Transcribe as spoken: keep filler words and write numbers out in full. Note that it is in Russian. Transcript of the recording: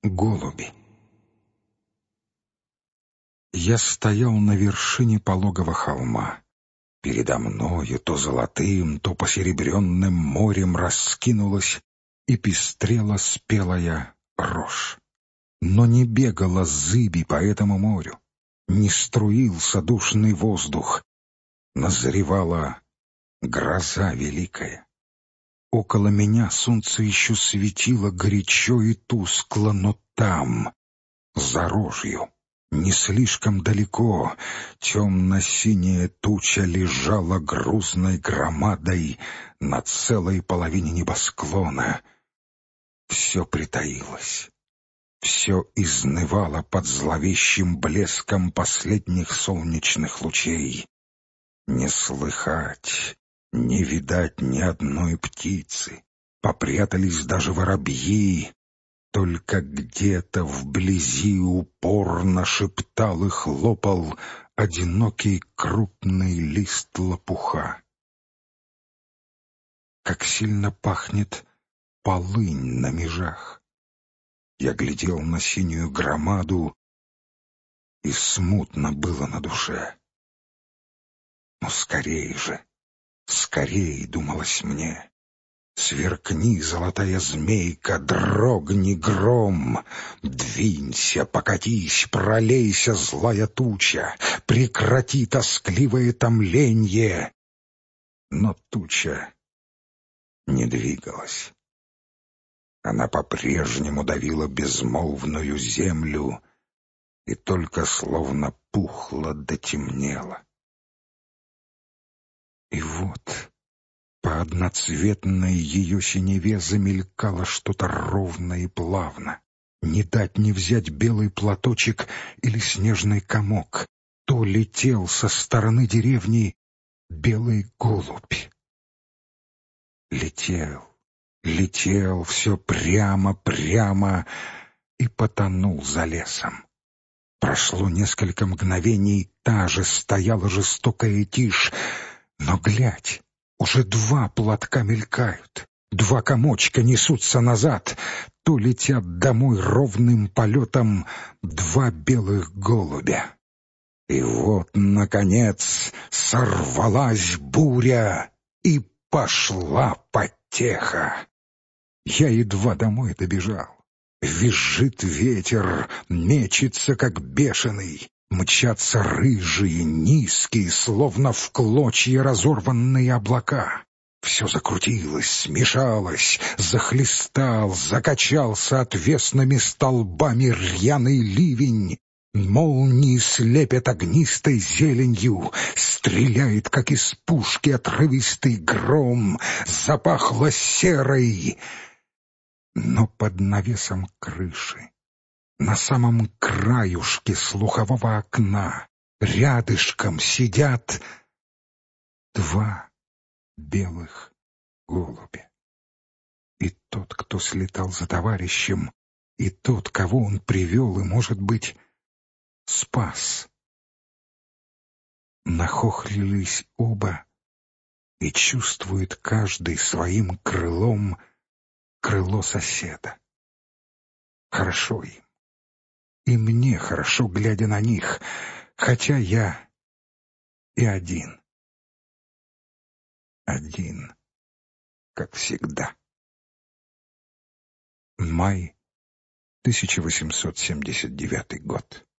Голуби. Я стоял на вершине пологого холма. Передо мною то золотым, то посеребренным морем раскинулась и пестрела спелая рожь. Но не бегала зыби по этому морю, не струился душный воздух. Назревала гроза великая. Около меня солнце еще светило горячо и тускло, но там, за рожью, не слишком далеко, темно-синяя туча лежала грузной громадой на целой половине небосклона. Все притаилось, все изнывало под зловещим блеском последних солнечных лучей. Не слыхать, не видать ни одной птицы, попрятались даже воробьи. Только где-то вблизи упорно шептал и хлопал одинокий крупный лист лопуха. Как сильно пахнет полынь на межах! Я глядел на синюю громаду, и смутно было на душе. Но скорей же, скорей, думалось мне. Сверкни, золотая змейка, дрогни гром, двинься, покатись, пролейся, злая туча, прекрати тоскливое томленье. Но туча не двигалась. Она по-прежнему давила безмолвную землю и только словно пухла да темнела. И вот по одноцветной ее синеве замелькало что-то ровно и плавно. Не дать не взять белый платочек или снежный комок. То летел со стороны деревни белый голубь. Летел, летел все прямо-прямо и потонул за лесом. Прошло несколько мгновений, та же стояла жестокая тишь, но глядь, уже два платка мелькают, два комочка несутся назад, то летят домой ровным полетом два белых голубя. И вот, наконец, сорвалась буря, и пошла потеха. Я едва домой добежал. Визжит ветер, мечется, как бешеный. Мчатся рыжие, низкие, словно в клочья разорванные облака. Все закрутилось, смешалось, захлестал, закачался отвесными столбами рьяный ливень. Молнии слепят огнистой зеленью, стреляет, как из пушки, отрывистый гром, запахло серой. Но под навесом крыши, на самом краюшке слухового окна, рядышком сидят два белых голубя. И тот, кто слетал за товарищем, и тот, кого он привел и, может быть, спас. Нахохлились оба и чувствует каждый своим крылом крыло соседа. Хорошо им. И мне хорошо, глядя на них, хотя я и один. Один, как всегда. Май тысяча восемьсот семьдесят девятый год.